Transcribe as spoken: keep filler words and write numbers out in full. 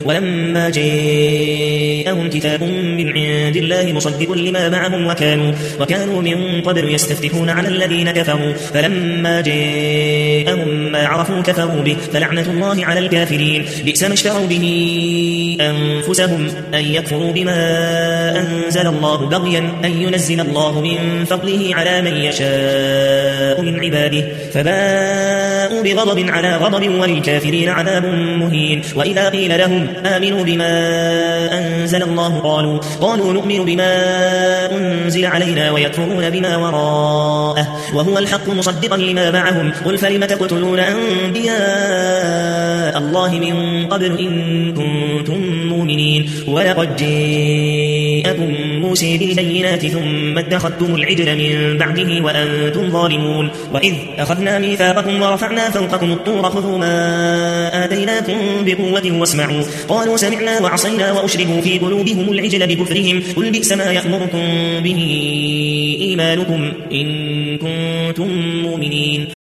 ولما جاءهم كتاب من عند الله مصدق لما معهم وكانوا, وكانوا من قبل يستفتحون على الذين كفروا فلما جاءهم ما عرفوا كفروا به فلعنة الله على الكافرين. بئس ما اشتروا به أنفسهم أن يكفروا بما أنزل الله بغيا أن ينزل الله من فضله على من يشاء من عباده فباءوا بغضب على غضب وللكافرين عذاب مهين. وإذا قيل لهم آمنوا بما أنزل الله قالوا, قالوا نؤمن بما أنزل علينا ويكفرون بما وراءه وهو الحق مصدقا لما معهم. قل فلم تقتلون أنبياء الله من قبل إن كنتم مؤمنين ولقد جاءكم موسى بالبينات ثم اتخذتم العجل من بعده وأنتم ظالمون. وإذ أخذنا ميثاقكم ورفعنا فوقكم الطور خذوا ما آتيناكم بقوة واسمعوا قالوا سمعنا وعصينا وأشربوا في قلوبهم العجل بكفرهم قل بئس ما يأمركم به إيمانكم إن كنتم مؤمنين.